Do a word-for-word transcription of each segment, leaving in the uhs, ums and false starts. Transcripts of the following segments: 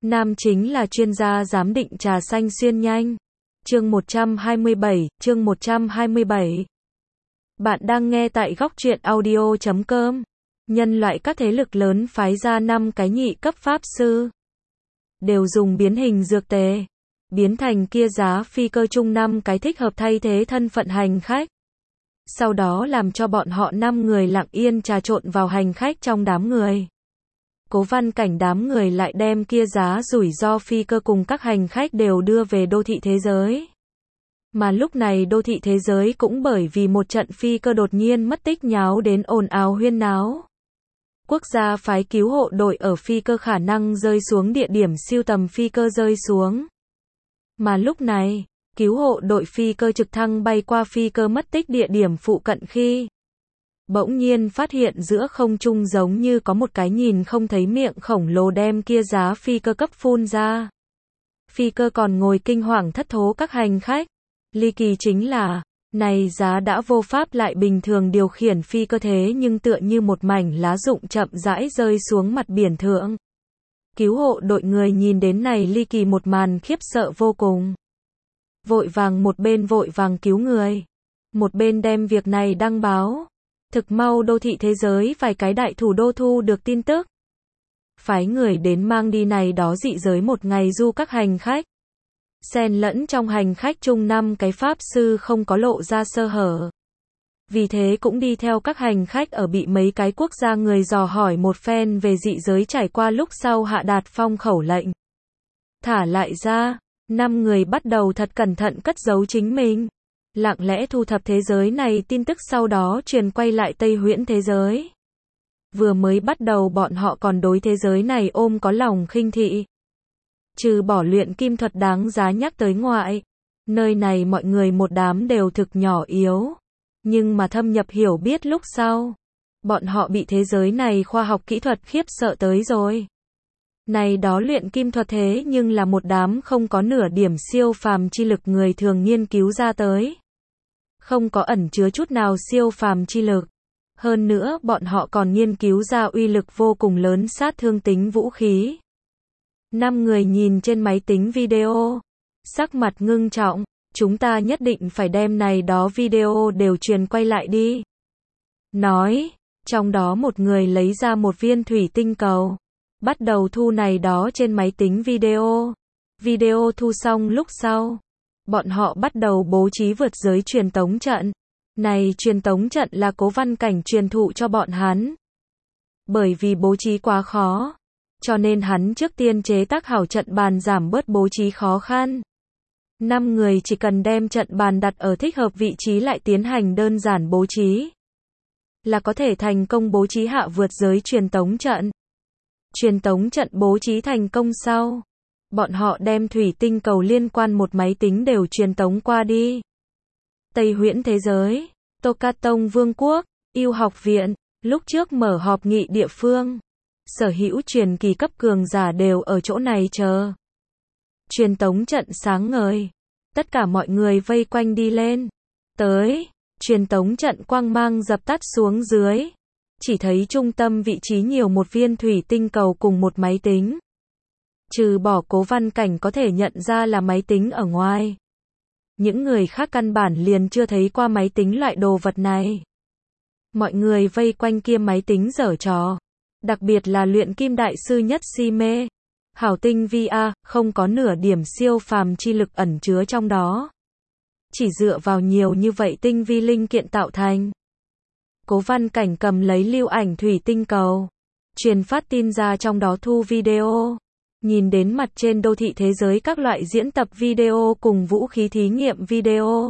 Nam chính là chuyên gia giám định trà xanh xuyên nhanh. Chương một trăm hai mươi bảy, chương một trăm hai mươi bảy. Bạn đang nghe tại góc truyện audio chấm com. Nhân loại các thế lực lớn phái ra năm cái nhị cấp pháp sư, đều dùng biến hình dược tề, biến thành kia giá phi cơ chung năm cái thích hợp thay thế thân phận hành khách. Sau đó làm cho bọn họ năm người lặng yên trà trộn vào hành khách trong đám người. Cố Văn Cảnh đám người lại đem kia giá rủi ro phi cơ cùng các hành khách đều đưa về đô thị thế giới. Mà lúc này đô thị thế giới cũng bởi vì một trận phi cơ đột nhiên mất tích nháo đến ồn ào huyên náo. Quốc gia phái cứu hộ đội ở phi cơ khả năng rơi xuống địa điểm siêu tầm phi cơ rơi xuống. Mà lúc này, cứu hộ đội phi cơ trực thăng bay qua phi cơ mất tích địa điểm phụ cận khi bỗng nhiên phát hiện giữa không trung giống như có một cái nhìn không thấy miệng khổng lồ đem kia giá phi cơ cấp phun ra. Phi cơ còn ngồi kinh hoàng thất thố các hành khách. Ly kỳ chính là, này giá đã vô pháp lại bình thường điều khiển phi cơ thế nhưng tựa như một mảnh lá rụng chậm rãi rơi xuống mặt biển thượng. Cứu hộ đội người nhìn đến này ly kỳ một màn khiếp sợ vô cùng. Vội vàng một bên vội vàng cứu người, một bên đem việc này đăng báo. Thực mau đô thị thế giới vài cái đại thủ đô thu được tin tức. Phái người đến mang đi này đó dị giới một ngày du các hành khách. Xen lẫn trong hành khách chung năm cái pháp sư không có lộ ra sơ hở. Vì thế cũng đi theo các hành khách ở bị mấy cái quốc gia người dò hỏi một phen về dị giới trải qua lúc sau hạ đạt phong khẩu lệnh. Thả lại ra, năm người bắt đầu thật cẩn thận cất giấu chính mình. Lặng lẽ thu thập thế giới này tin tức sau đó truyền quay lại Tây Huyễn thế giới. Vừa mới bắt đầu bọn họ còn đối thế giới này ôm có lòng khinh thị. Trừ bỏ luyện kim thuật đáng giá nhắc tới ngoại, nơi này mọi người một đám đều thực nhỏ yếu. Nhưng mà thâm nhập hiểu biết lúc sau, bọn họ bị thế giới này khoa học kỹ thuật khiếp sợ tới rồi. Này đó luyện kim thuật thế nhưng là một đám không có nửa điểm siêu phàm chi lực người thường nghiên cứu ra tới. Không có ẩn chứa chút nào siêu phàm chi lực. Hơn nữa bọn họ còn nghiên cứu ra uy lực vô cùng lớn sát thương tính vũ khí. Năm người nhìn trên máy tính video, sắc mặt ngưng trọng, chúng ta nhất định phải đem này đó video đều truyền quay lại đi. Nói, trong đó một người lấy ra một viên thủy tinh cầu, bắt đầu thu này đó trên máy tính video. Video thu xong lúc sau, bọn họ bắt đầu bố trí vượt giới truyền tống trận. Này truyền tống trận là Cố Văn Cảnh truyền thụ cho bọn hắn. Bởi vì bố trí quá khó, cho nên hắn trước tiên chế tác hảo trận bàn giảm bớt bố trí khó khăn. Năm người chỉ cần đem trận bàn đặt ở thích hợp vị trí lại tiến hành đơn giản bố trí, là có thể thành công bố trí hạ vượt giới truyền tống trận. Truyền tống trận bố trí thành công sau, bọn họ đem thủy tinh cầu liên quan một máy tính đều truyền tống qua đi. Tây Huyễn thế giới, Tô Cát Tông Vương quốc, yêu học viện, lúc trước mở họp nghị địa phương. Sở hữu truyền kỳ cấp cường giả đều ở chỗ này chờ. Truyền tống trận sáng ngời. Tất cả mọi người vây quanh đi lên. Tới, truyền tống trận quang mang dập tắt xuống dưới. Chỉ thấy trung tâm vị trí nhiều một viên thủy tinh cầu cùng một máy tính. Trừ bỏ Cố Văn Cảnh có thể nhận ra là máy tính ở ngoài. Những người khác căn bản liền chưa thấy qua máy tính loại đồ vật này. Mọi người vây quanh kia máy tính giở trò. Đặc biệt là luyện kim đại sư nhất si mê. Hảo tinh vi a, không có nửa điểm siêu phàm chi lực ẩn chứa trong đó. Chỉ dựa vào nhiều như vậy tinh vi linh kiện tạo thành. Cố Văn Cảnh cầm lấy lưu ảnh thủy tinh cầu, truyền phát tin ra trong đó thu video. Nhìn đến mặt trên đô thị thế giới các loại diễn tập video cùng vũ khí thí nghiệm video.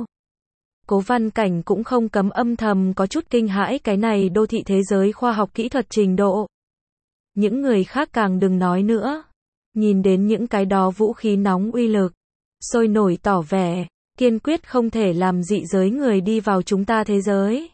Cố Văn Cảnh cũng không cấm âm thầm có chút kinh hãi cái này đô thị thế giới khoa học kỹ thuật trình độ. Những người khác càng đừng nói nữa. Nhìn đến những cái đó vũ khí nóng uy lực, sôi nổi tỏ vẻ, kiên quyết không thể làm dị giới người đi vào chúng ta thế giới.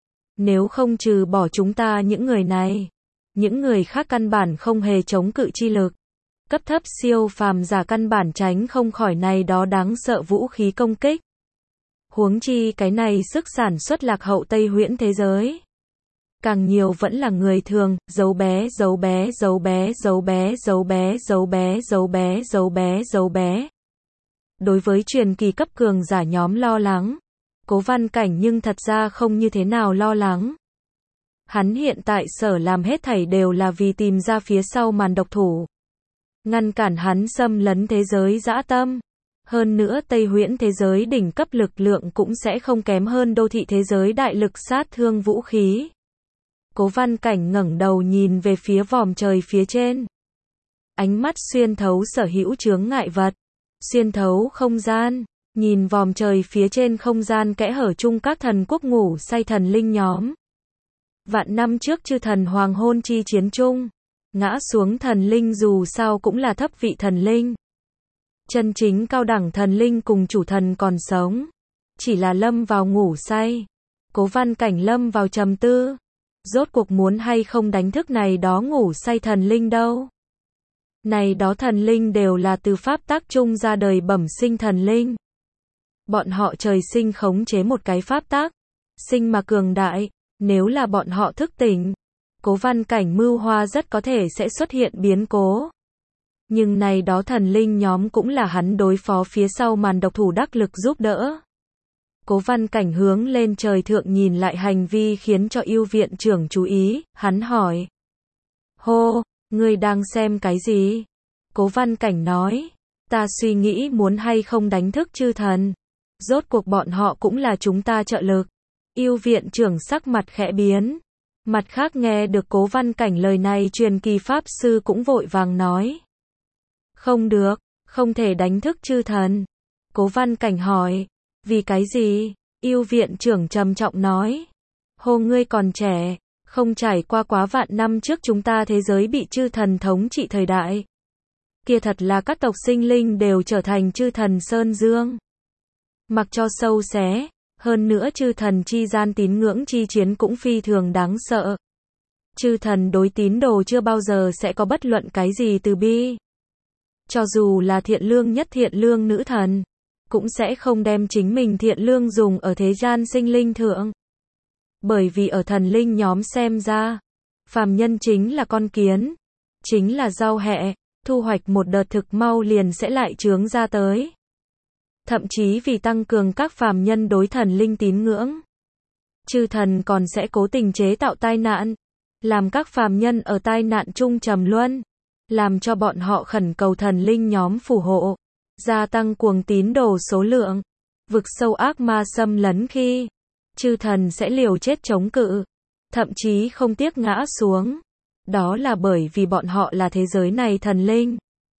Nếu không trừ bỏ chúng ta những người này, những người khác căn bản không hề chống cự chi lực. Cấp thấp siêu phàm giả căn bản tránh không khỏi này đó đáng sợ vũ khí công kích. Huống chi cái này sức sản xuất lạc hậu Tây Huyễn thế giới. càng nhiều vẫn là người thường, giấu bé, giấu bé, giấu bé, giấu bé, giấu bé, giấu bé, giấu bé, giấu bé, giấu bé. Đối với truyền kỳ cấp cường giả nhóm lo lắng, Cố Văn Cảnh nhưng thật ra không như thế nào lo lắng. Hắn hiện tại sở làm hết thảy đều là vì tìm ra phía sau màn độc thủ, ngăn cản hắn xâm lấn thế giới dã tâm. Hơn nữa Tây Huyễn thế giới đỉnh cấp lực lượng cũng sẽ không kém hơn đô thị thế giới đại lực sát thương vũ khí. Cố Văn Cảnh ngẩng đầu nhìn về phía vòm trời phía trên. Ánh mắt xuyên thấu sở hữu chướng ngại vật, xuyên thấu không gian, nhìn vòm trời phía trên không gian kẽ hở chung các thần quốc ngủ say thần linh nhóm. Vạn năm trước chư thần hoàng hôn chi chiến chung, ngã xuống thần linh dù sao cũng là thấp vị thần linh. Chân chính cao đẳng thần linh cùng chủ thần còn sống, chỉ là lâm vào ngủ say. Cố Văn Cảnh lâm vào trầm tư, rốt cuộc muốn hay không đánh thức này đó ngủ say thần linh đâu. Này đó thần linh đều là từ pháp tác chung ra đời bẩm sinh thần linh. Bọn họ trời sinh khống chế một cái pháp tác, sinh mà cường đại, nếu là bọn họ thức tỉnh, Cố Văn Cảnh mưu hoa rất có thể sẽ xuất hiện biến cố. Nhưng này đó thần linh nhóm cũng là hắn đối phó phía sau màn độc thủ đắc lực giúp đỡ. Cố Văn Cảnh hướng lên trời thượng nhìn lại hành vi khiến cho yêu viện trưởng chú ý, hắn hỏi. Hô, ngươi đang xem cái gì? Cố Văn Cảnh nói, ta suy nghĩ muốn hay không đánh thức chư thần. Rốt cuộc bọn họ cũng là chúng ta trợ lực. Yêu viện trưởng sắc mặt khẽ biến. Mặt khác nghe được Cố Văn Cảnh lời này truyền kỳ pháp sư cũng vội vàng nói. Không được, không thể đánh thức chư thần. Cố Văn Cảnh hỏi, vì cái gì? Yêu viện trưởng trầm trọng nói. Hồ ngươi còn trẻ, không trải qua quá vạn năm trước chúng ta thế giới bị chư thần thống trị thời đại. Kia thật là các tộc sinh linh đều trở thành chư thần sơn dương. Mặc cho sâu xé, hơn nữa chư thần chi gian tín ngưỡng chi chiến cũng phi thường đáng sợ. Chư thần đối tín đồ chưa bao giờ sẽ có bất luận cái gì từ bi. Cho dù là thiện lương nhất thiện lương nữ thần, cũng sẽ không đem chính mình thiện lương dùng ở thế gian sinh linh thượng. Bởi vì ở thần linh nhóm xem ra, phàm nhân chính là con kiến, chính là rau hẹ, thu hoạch một đợt thực mau liền sẽ lại chướng ra tới. Thậm chí vì tăng cường các phàm nhân đối thần linh tín ngưỡng, chư thần còn sẽ cố tình chế tạo tai nạn, làm các phàm nhân ở tai nạn chung trầm luân, làm cho bọn họ khẩn cầu thần linh nhóm phù hộ, gia tăng cuồng tín đồ số lượng. Vực sâu ác ma xâm lấn khi, chư thần sẽ liều chết chống cự, thậm chí không tiếc ngã xuống. Đó là bởi vì bọn họ là thế giới này thần linh,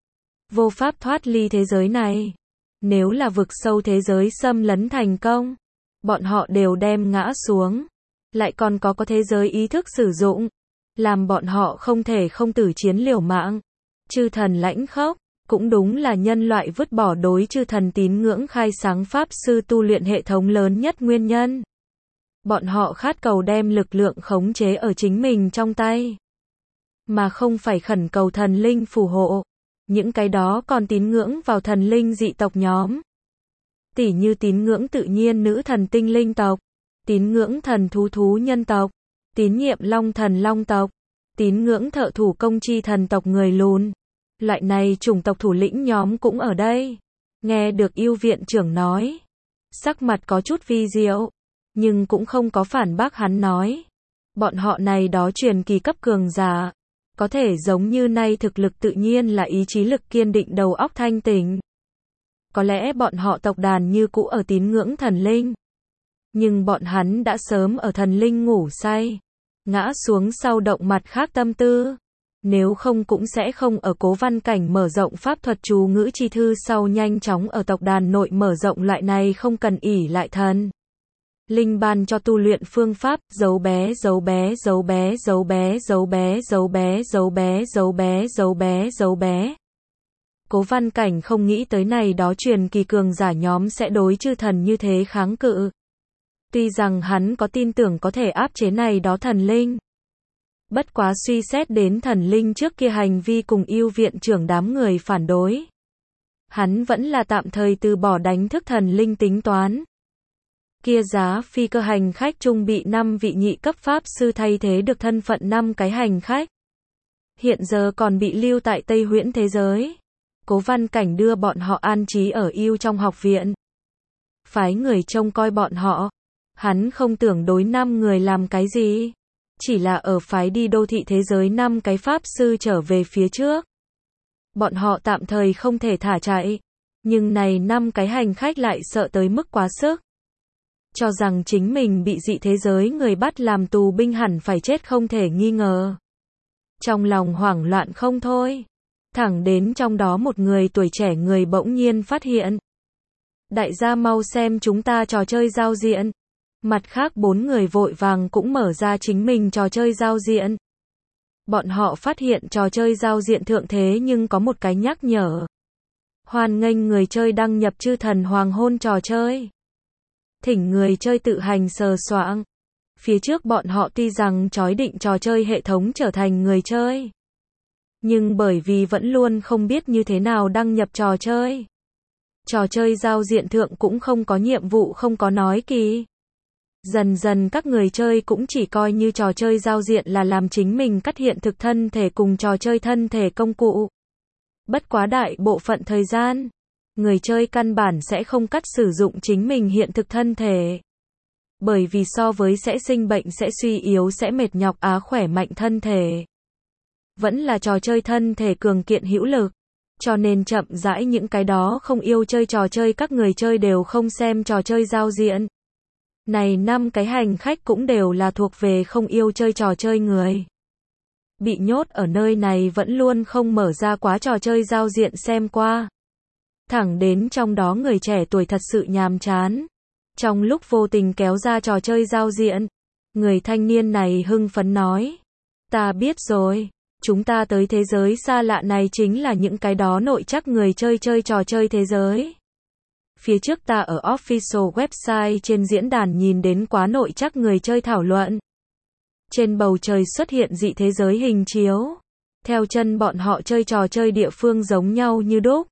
vô pháp thoát ly thế giới này. Nếu là vực sâu thế giới xâm lấn thành công, bọn họ đều đem ngã xuống, lại còn có có thế giới ý thức sử dụng, làm bọn họ không thể không tử chiến liều mạng. Chư thần lãnh khốc, cũng đúng là nhân loại vứt bỏ đối chư thần tín ngưỡng khai sáng pháp sư tu luyện hệ thống lớn nhất nguyên nhân. Bọn họ khát cầu đem lực lượng khống chế ở chính mình trong tay, mà không phải khẩn cầu thần linh phù hộ. Những cái đó còn tín ngưỡng vào thần linh dị tộc nhóm, tỉ như tín ngưỡng tự nhiên nữ thần tinh linh tộc, tín ngưỡng thần thú thú nhân tộc, tín nhiệm long thần long tộc, tín ngưỡng thợ thủ công chi thần tộc người lùn. Loại này chủng tộc thủ lĩnh nhóm cũng ở đây. Nghe được yêu viện trưởng nói, sắc mặt có chút vi diệu, nhưng cũng không có phản bác hắn nói. Bọn họ này đó truyền kỳ cấp cường giả, có thể giống như nay thực lực tự nhiên là ý chí lực kiên định đầu óc thanh tỉnh. Có lẽ bọn họ tộc đàn như cũ ở tín ngưỡng thần linh, nhưng bọn hắn đã sớm ở thần linh ngủ say, ngã xuống sau động mặt khác tâm tư. Nếu không cũng sẽ không ở Cố Văn Cảnh mở rộng pháp thuật chú ngữ chi thư sau nhanh chóng ở tộc đàn nội mở rộng loại này không cần ỷ lại thần linh ban cho tu luyện phương pháp, giấu bé giấu bé giấu bé giấu bé giấu bé giấu bé giấu bé giấu bé giấu bé giấu bé. Cố Văn Cảnh không nghĩ tới này đó truyền kỳ cường giả nhóm sẽ đối chư thần như thế kháng cự. Tuy rằng hắn có tin tưởng có thể áp chế này đó thần linh, bất quá suy xét đến thần linh trước kia hành vi cùng yêu viện trưởng đám người phản đối, hắn vẫn là tạm thời từ bỏ đánh thức thần linh tính toán. Kia giá phi cơ hành khách chung bị năm vị nhị cấp pháp sư thay thế được thân phận năm cái hành khách. Hiện giờ còn bị lưu tại Tây Huyễn thế giới. Cố Văn Cảnh đưa bọn họ an trí ở yêu trong học viện. Phái người trông coi bọn họ. Hắn không tưởng đối năm người làm cái gì. Chỉ là ở phái đi đô thị thế giới năm cái pháp sư trở về phía trước. Bọn họ tạm thời không thể thả chạy. Nhưng này năm cái hành khách lại sợ tới mức quá sức. Cho rằng chính mình bị dị thế giới người bắt làm tù binh hẳn phải chết không thể nghi ngờ. Trong lòng hoảng loạn không thôi. Thẳng đến trong đó một người tuổi trẻ người bỗng nhiên phát hiện. Đại gia mau xem chúng ta trò chơi giao diện. Mặt khác bốn người vội vàng cũng mở ra chính mình trò chơi giao diện. Bọn họ phát hiện trò chơi giao diện thượng thế nhưng có một cái nhắc nhở. Hoan nghênh người chơi đăng nhập chư thần hoàng hôn trò chơi. Thỉnh người chơi tự hành sờ soạng. Phía trước bọn họ tuy rằng chói định trò chơi hệ thống trở thành người chơi. Nhưng bởi vì vẫn luôn không biết như thế nào đăng nhập trò chơi. Trò chơi giao diện thượng cũng không có nhiệm vụ không có nói kỳ. Dần dần các người chơi cũng chỉ coi như trò chơi giao diện là làm chính mình cắt hiện thực thân thể cùng trò chơi thân thể công cụ. Bất quá đại bộ phận thời gian, người chơi căn bản sẽ không cắt sử dụng chính mình hiện thực thân thể. Bởi vì so với sẽ sinh bệnh sẽ suy yếu sẽ mệt nhọc á khỏe mạnh thân thể. Vẫn là trò chơi thân thể cường kiện hữu lực. Cho nên chậm rãi những cái đó không yêu chơi trò chơi các người chơi đều không xem trò chơi giao diện. Này năm cái hành khách cũng đều là thuộc về không yêu chơi trò chơi người. Bị nhốt ở nơi này vẫn luôn không mở ra quá trò chơi giao diện xem qua. Thẳng đến trong đó người trẻ tuổi thật sự nhàm chán. Trong lúc vô tình kéo ra trò chơi giao diện, người thanh niên này hưng phấn nói. Ta biết rồi, chúng ta tới thế giới xa lạ này chính là những cái đó nội chắc người chơi chơi trò chơi thế giới. Phía trước ta ở official website trên diễn đàn nhìn đến quá nội chắc người chơi thảo luận. Trên bầu trời xuất hiện dị thế giới hình chiếu. Theo chân bọn họ chơi trò chơi địa phương giống nhau như đúc.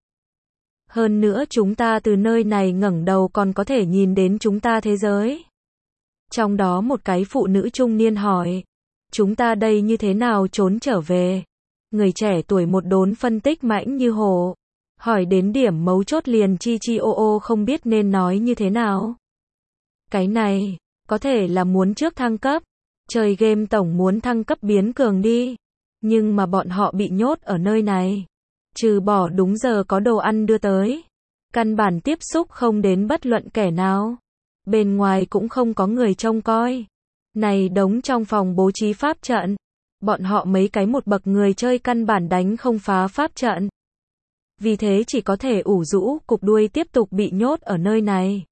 Hơn nữa chúng ta từ nơi này ngẩng đầu còn có thể nhìn đến chúng ta thế giới. Trong đó một cái phụ nữ trung niên hỏi. Chúng ta đây như thế nào trốn trở về? Người trẻ tuổi một đốn phân tích mãnh như hồ. Hỏi đến điểm mấu chốt liền chi chi ô ô không biết nên nói như thế nào. Cái này, có thể là muốn trước thăng cấp. Chơi game tổng muốn thăng cấp biến cường đi. Nhưng mà bọn họ bị nhốt ở nơi này. Trừ bỏ đúng giờ có đồ ăn đưa tới. Căn bản tiếp xúc không đến bất luận kẻ nào. Bên ngoài cũng không có người trông coi. Này đống trong phòng bố trí pháp trận. Bọn họ mấy cái một bậc người chơi căn bản đánh không phá pháp trận. Vì thế chỉ có thể ủ rũ cục đuôi tiếp tục bị nhốt ở nơi này.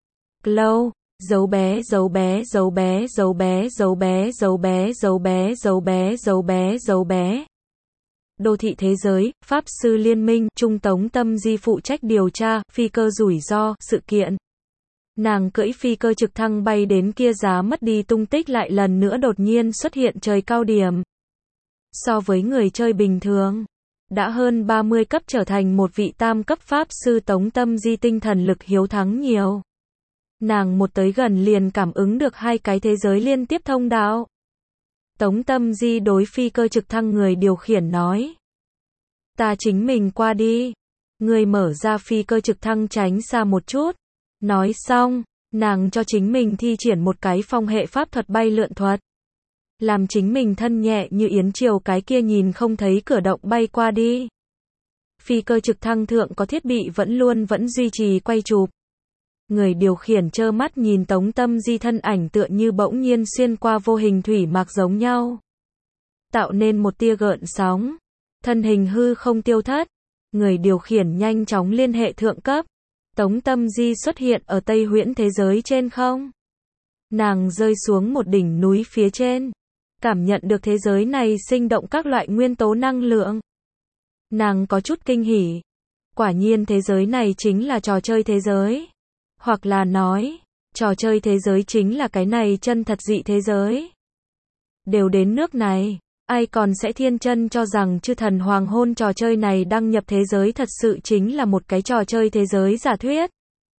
Clow, dấu bé, dấu bé, dấu bé, dấu bé, dấu bé, dấu bé, dấu bé, dấu bé, dấu bé, dấu bé. Đô thị thế giới, Pháp sư liên minh, Trung Tống Tâm Di phụ trách điều tra, phi cơ rủi ro, sự kiện. Nàng cưỡi phi cơ trực thăng bay đến kia giá mất đi tung tích lại lần nữa đột nhiên xuất hiện trời cao điểm. So với người chơi bình thường, đã hơn ba mươi cấp trở thành một vị tam cấp Pháp sư Tống Tâm Di tinh thần lực hiếu thắng nhiều. Nàng một tới gần liền cảm ứng được hai cái thế giới liên tiếp thông đạo. Tống Tâm Di đối phi cơ trực thăng người điều khiển nói. Ta chính mình qua đi. Người mở ra phi cơ trực thăng tránh xa một chút. Nói xong, nàng cho chính mình thi triển một cái phong hệ pháp thuật bay lượn thuật. Làm chính mình thân nhẹ như yến triều cái kia nhìn không thấy cửa động bay qua đi. Phi cơ trực thăng thượng có thiết bị vẫn luôn vẫn duy trì quay chụp. Người điều khiển trơ mắt nhìn Tống Tâm Di thân ảnh tựa như bỗng nhiên xuyên qua vô hình thủy mạc giống nhau. Tạo nên một tia gợn sóng. Thân hình hư không tiêu thất. Người điều khiển nhanh chóng liên hệ thượng cấp. Tống Tâm Di xuất hiện ở Tây Huyễn thế giới trên không. Nàng rơi xuống một đỉnh núi phía trên. Cảm nhận được thế giới này sinh động các loại nguyên tố năng lượng. Nàng có chút kinh hỉ. Quả nhiên thế giới này chính là trò chơi thế giới. Hoặc là nói, trò chơi thế giới chính là cái này chân thật dị thế giới. Đều đến nước này, ai còn sẽ thiên chân cho rằng chư thần hoàng hôn trò chơi này đăng nhập thế giới thật sự chính là một cái trò chơi thế giới giả thuyết.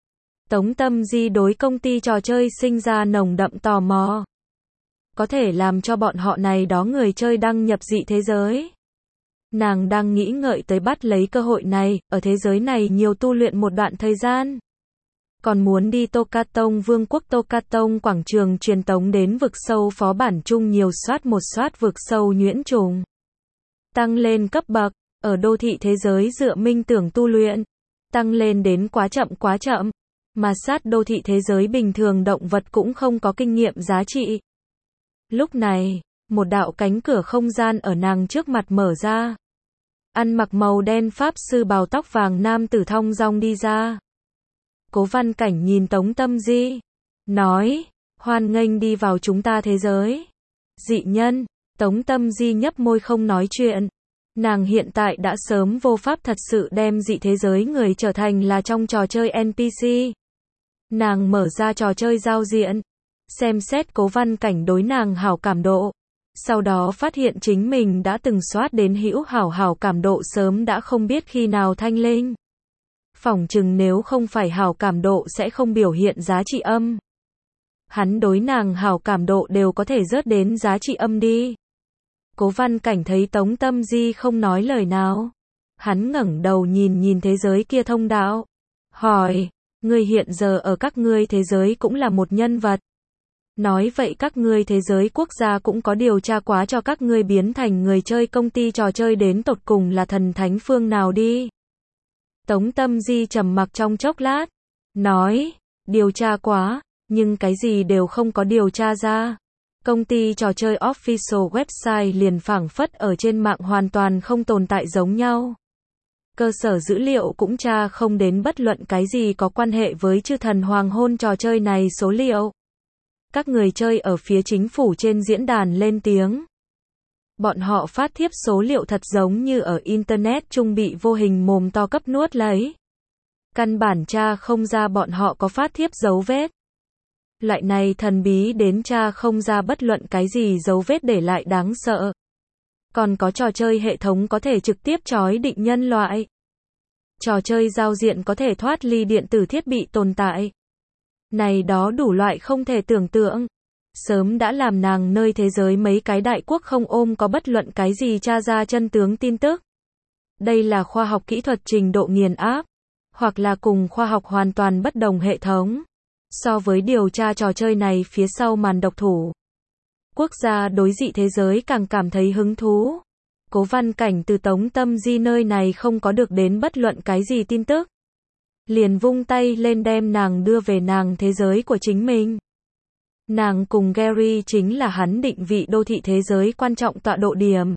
Tống Tâm Di đối công ty trò chơi sinh ra nồng đậm tò mò. Có thể làm cho bọn họ này đó người chơi đăng nhập dị thế giới. Nàng đang nghĩ ngợi tới bắt lấy cơ hội này, ở thế giới này nhiều tu luyện một đoạn thời gian. Còn muốn đi Tokatong Vương quốc Tokatong quảng trường truyền tống đến vực sâu phó bản chung nhiều soát một soát vực sâu nhuyễn trùng. Tăng lên cấp bậc, ở đô thị thế giới dựa minh tưởng tu luyện. Tăng lên đến quá chậm quá chậm. Mà sát đô thị thế giới bình thường động vật cũng không có kinh nghiệm giá trị. Lúc này, một đạo cánh cửa không gian ở nàng trước mặt mở ra. Ăn mặc màu đen pháp sư bào tóc vàng nam tử thong dong đi ra. Cố Văn Cảnh nhìn Tống Tâm Di, nói, hoan nghênh đi vào chúng ta thế giới. Dị nhân, Tống Tâm Di nhấp môi không nói chuyện. Nàng hiện tại đã sớm vô pháp thật sự đem dị thế giới người trở thành là trong trò chơi en pê xê. Nàng mở ra trò chơi giao diện, xem xét Cố Văn Cảnh đối nàng hảo cảm độ. Sau đó phát hiện chính mình đã từng soát đến hữu hảo hảo cảm độ sớm đã không biết khi nào thanh linh. Phỏng chừng nếu không phải hảo cảm độ sẽ không biểu hiện giá trị âm. Hắn đối nàng hảo cảm độ đều có thể rớt đến giá trị âm đi. Cố Văn Cảnh thấy Tống Tâm Di không nói lời nào. Hắn ngẩng đầu nhìn nhìn thế giới kia thông đạo. Hỏi, ngươi hiện giờ ở các ngươi thế giới cũng là một nhân vật. Nói vậy các ngươi thế giới quốc gia cũng có điều tra quá cho các ngươi biến thành người chơi công ty trò chơi đến tột cùng là thần thánh phương nào đi. Tống Tâm Di trầm mặc trong chốc lát. Nói, điều tra quá, nhưng cái gì đều không có điều tra ra. Công ty trò chơi official website liền phảng phất ở trên mạng hoàn toàn không tồn tại giống nhau. Cơ sở dữ liệu cũng tra không đến bất luận cái gì có quan hệ với chư thần hoàng hôn trò chơi này số liệu. Các người chơi ở phía chính phủ trên diễn đàn lên tiếng. Bọn họ phát thiếp số liệu thật giống như ở Internet chung bị vô hình mồm to cấp nuốt lấy. Căn bản tra không ra bọn họ có phát thiếp dấu vết. Loại này thần bí đến tra không ra bất luận cái gì dấu vết để lại đáng sợ. Còn có trò chơi hệ thống có thể trực tiếp trói định nhân loại. Trò chơi giao diện có thể thoát ly điện tử thiết bị tồn tại. Này đó đủ loại không thể tưởng tượng. Sớm đã làm nàng nơi thế giới mấy cái đại quốc không ôm có bất luận cái gì tra ra chân tướng tin tức. Đây là khoa học kỹ thuật trình độ nghiền áp. Hoặc là cùng khoa học hoàn toàn bất đồng hệ thống. So với điều tra trò chơi này phía sau màn độc thủ. Quốc gia đối dị thế giới càng cảm thấy hứng thú. Cố Văn Cảnh từ Tống Tâm Di nơi này không có được đến bất luận cái gì tin tức. Liền vung tay lên đem nàng đưa về nàng thế giới của chính mình. Nàng cùng Gary chính là hắn định vị đô thị thế giới quan trọng tọa độ điểm.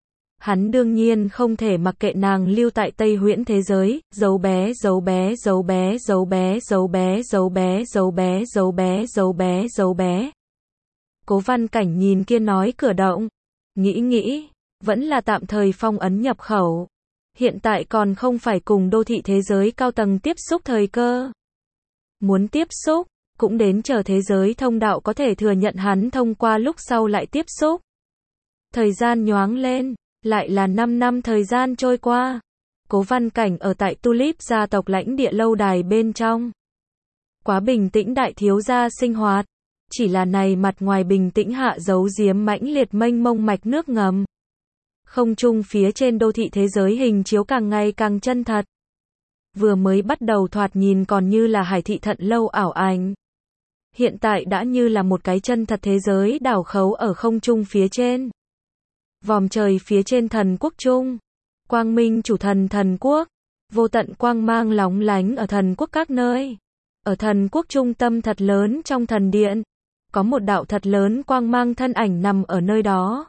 Hắn đương nhiên không thể mặc kệ nàng lưu tại Tây Huyễn thế giới, dấu bé, dấu bé, dấu bé, dấu bé, dấu bé, dấu bé, dấu bé, dấu bé, dấu bé, dấu bé. Cố Văn Cảnh nhìn kia nói cửa động, nghĩ nghĩ, vẫn là tạm thời phong ấn nhập khẩu. Hiện tại còn không phải cùng đô thị thế giới cao tầng tiếp xúc thời cơ. Muốn tiếp xúc, cũng đến chờ thế giới thông đạo có thể thừa nhận hắn thông qua lúc sau lại tiếp xúc. Thời gian nhoáng lên, lại là năm năm thời gian trôi qua. Cố Văn Cảnh ở tại Tulip gia tộc lãnh địa lâu đài bên trong. Quá bình tĩnh đại thiếu gia sinh hoạt. Chỉ là này mặt ngoài bình tĩnh hạ giấu giếm mãnh liệt mênh mông mạch nước ngầm. Không trung phía trên đô thị thế giới hình chiếu càng ngày càng chân thật. Vừa mới bắt đầu thoạt nhìn còn như là hải thị thận lâu ảo ảnh. Hiện tại đã như là một cái chân thật thế giới đảo khấu ở không trung phía trên. Vòm trời phía trên thần quốc trung. Quang minh chủ thần thần quốc. Vô tận quang mang lóng lánh ở thần quốc các nơi. Ở thần quốc trung tâm thật lớn trong thần điện. Có một đạo thật lớn quang mang thân ảnh nằm ở nơi đó.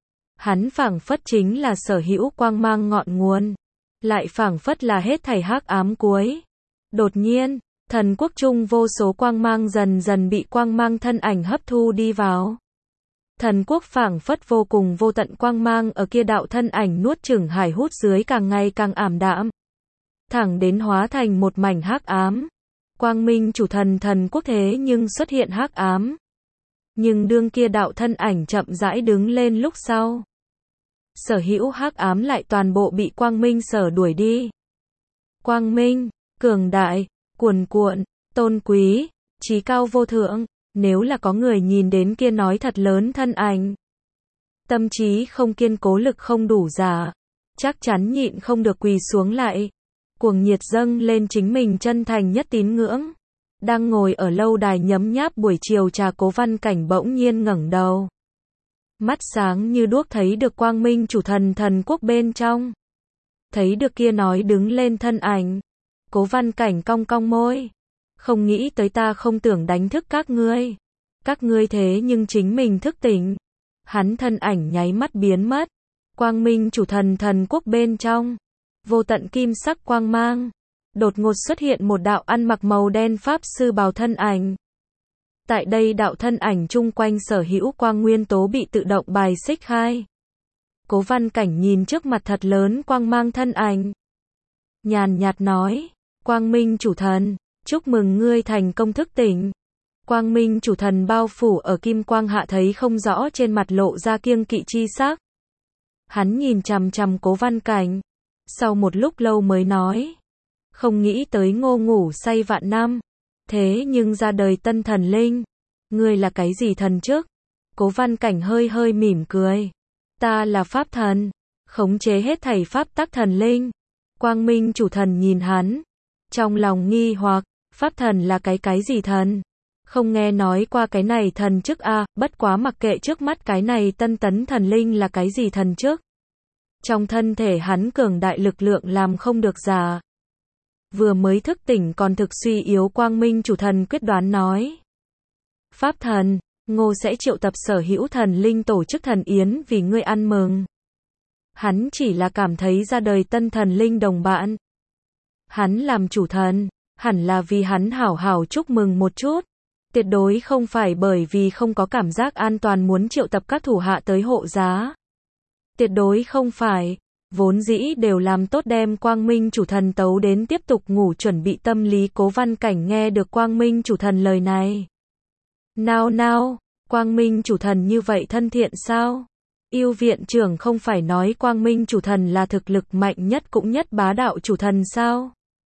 Hắn phảng phất chính là sở hữu quang mang ngọn nguồn. Lại phảng phất là hết thảy hắc ám cuối. Đột nhiên, thần quốc trung vô số quang mang dần dần bị quang mang thân ảnh hấp thu đi vào. Thần quốc phảng phất vô cùng vô tận quang mang ở kia đạo thân ảnh nuốt chửng hải hút dưới càng ngày càng ảm đạm. Thẳng đến hóa thành một mảnh hắc ám. Quang minh chủ thần thần quốc thế nhưng xuất hiện hắc ám. Nhưng đương kia đạo thân ảnh chậm rãi đứng lên lúc sau. Sở hữu hắc ám lại toàn bộ bị quang minh sở đuổi đi. Quang minh, cường đại, cuồn cuộn, tôn quý, trí cao vô thượng. Nếu là có người nhìn đến kia nói thật lớn thân ảnh, tâm trí không kiên cố, lực không đủ giả, chắc chắn nhịn không được quỳ xuống lại, cuồng nhiệt dâng lên chính mình chân thành nhất tín ngưỡng. Đang ngồi ở lâu đài nhấm nháp buổi chiều trà, Cố Văn Cảnh bỗng nhiên ngẩng đầu. Mắt sáng như đuốc thấy được quang minh chủ thần thần quốc bên trong. Thấy được kia nói đứng lên thân ảnh. Cố Văn Cảnh cong cong môi. Không nghĩ tới, ta không tưởng đánh thức các ngươi. Các ngươi thế nhưng chính mình thức tỉnh. Hắn thân ảnh nháy mắt biến mất. Quang minh chủ thần thần quốc bên trong. Vô tận kim sắc quang mang. Đột ngột xuất hiện một đạo ăn mặc màu đen pháp sư bào thân ảnh. Tại đây đạo thân ảnh chung quanh sở hữu quang nguyên tố bị tự động bài xích khai. Cố Văn Cảnh nhìn trước mặt thật lớn quang mang thân ảnh. Nhàn nhạt nói, quang minh chủ thần, chúc mừng ngươi thành công thức tỉnh. Quang minh chủ thần bao phủ ở kim quang hạ, thấy không rõ, trên mặt lộ ra kiêng kỵ chi sắc. Hắn nhìn chằm chằm Cố Văn Cảnh. Sau một lúc lâu mới nói, không nghĩ tới ngô ngủ say vạn năm. Thế nhưng ra đời tân thần linh. Ngươi là cái gì thần trước? Cố Văn Cảnh hơi hơi mỉm cười. Ta là pháp thần, khống chế hết thảy pháp tắc thần linh. Quang minh chủ thần nhìn hắn, trong lòng nghi hoặc, pháp thần là cái cái gì thần? Không nghe nói qua cái này thần trước a, à, bất quá mặc kệ trước mắt cái này tân tấn thần linh là cái gì thần trước. Trong thân thể hắn cường đại lực lượng làm không được giả. Vừa mới thức tỉnh còn thực suy yếu, quang minh chủ thần quyết đoán nói. Pháp thần, Ngô sẽ triệu tập sở hữu thần linh tổ chức thần yến vì ngươi ăn mừng. Hắn chỉ là cảm thấy ra đời tân thần linh đồng bạn. Hắn làm chủ thần, hẳn là vì hắn hảo hảo chúc mừng một chút. Tuyệt đối không phải bởi vì không có cảm giác an toàn muốn triệu tập các thủ hạ tới hộ giá. Tuyệt đối không phải. Vốn dĩ đều làm tốt đem quang minh chủ thần tấu đến tiếp tục ngủ chuẩn bị tâm lý. Cố Văn Cảnh nghe được quang minh chủ thần lời này. Nào nào, quang minh chủ thần như vậy thân thiện sao? Yêu viện trưởng không phải nói quang minh chủ thần là thực lực mạnh nhất cũng nhất bá đạo chủ thần sao?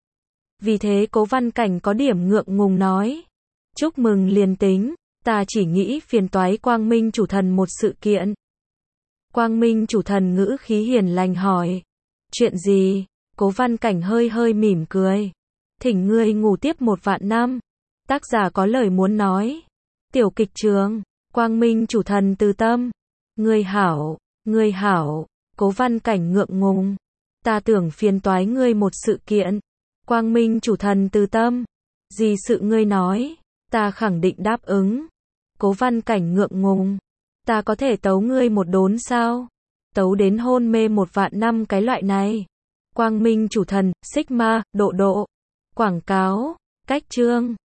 Vì thế Cố Văn Cảnh có điểm ngượng ngùng nói. Chúc mừng liền tính, ta chỉ nghĩ phiền toái quang minh chủ thần một sự kiện. Quang minh chủ thần ngữ khí hiền lành hỏi. Chuyện gì? Cố Văn Cảnh hơi hơi mỉm cười. Thỉnh ngươi ngủ tiếp một vạn năm. Tác giả có lời muốn nói. Tiểu kịch trường. Quang minh chủ thần từ tâm. Ngươi hảo, ngươi hảo. Cố Văn Cảnh ngượng ngùng. Ta tưởng phiền toái ngươi một sự kiện. Quang minh chủ thần từ tâm. Gì sự ngươi nói? Ta khẳng định đáp ứng. Cố Văn Cảnh ngượng ngùng. Ta có thể tấu ngươi một đốn sao? Tấu đến hôn mê một vạn năm cái loại này. Quang minh chủ thần, Sigma, độ độ. Quảng cáo, cách chương.